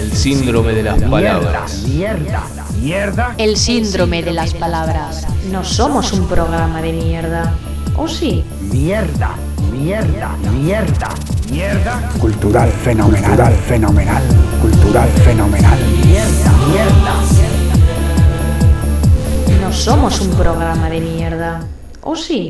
El síndrome de las palabras. Mierda. El síndrome de las palabras. No somos un programa de mierda. ¿O sí? Mierda. Cultural fenomenal. Cultural fenomenal. Mierda. No somos un programa de mierda. ¿O sí?